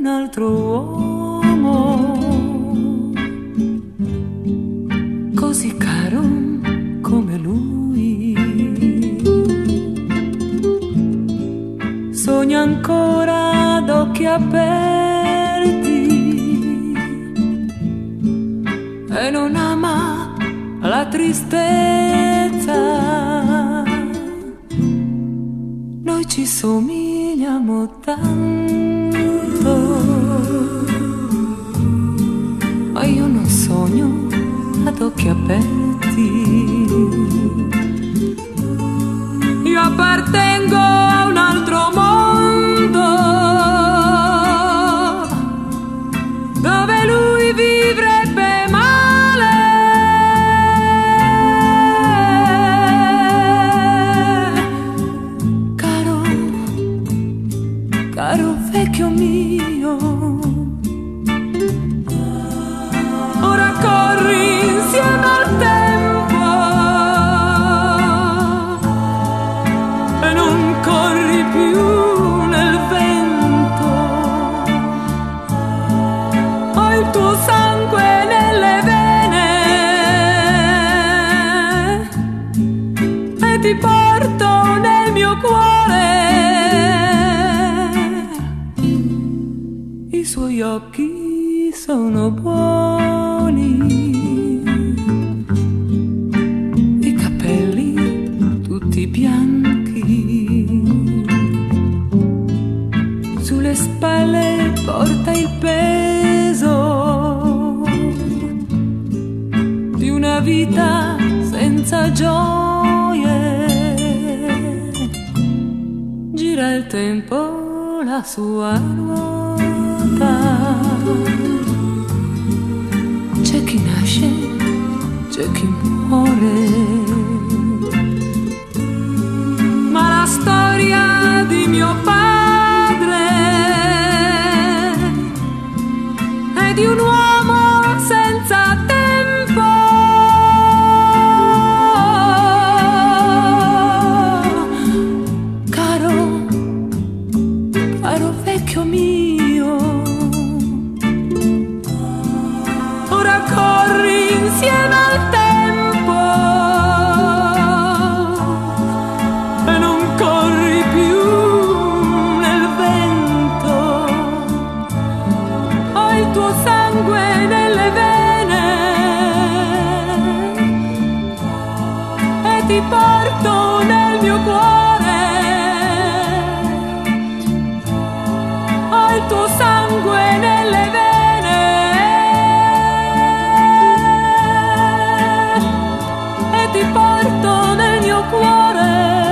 altro uomo, così caro come lui. Sogna ancora d'occhi aperti e non ama la tristezza. Noi ci somigliamo tanto, ma io non sogno ad occhi aperti. Io appartengo a un altro mondo dove lui vivrebbe male. Caro, caro vecchio mio, ora corri insieme al tempo e non corri più nel vento. Ho il tuo sangue nelle vene e ti porto nel mio cuore. I suoi occhi sono buoni, i capelli tutti bianchi, sulle spalle porta il peso di una vita senza gioie. Gira il tempo la sua ruota, c'è chi nasce, c'è chi muore, ma la storia di mio padre è di un uomo senza tempo. Caro, caro vecchio mio, ora corri insieme al tempo e non corri più nel vento. Ho il tuo sangue nelle vene e ti porto nel mio cuore. Ho il tuo sangue nelle vene e ti porto nel mio cuore.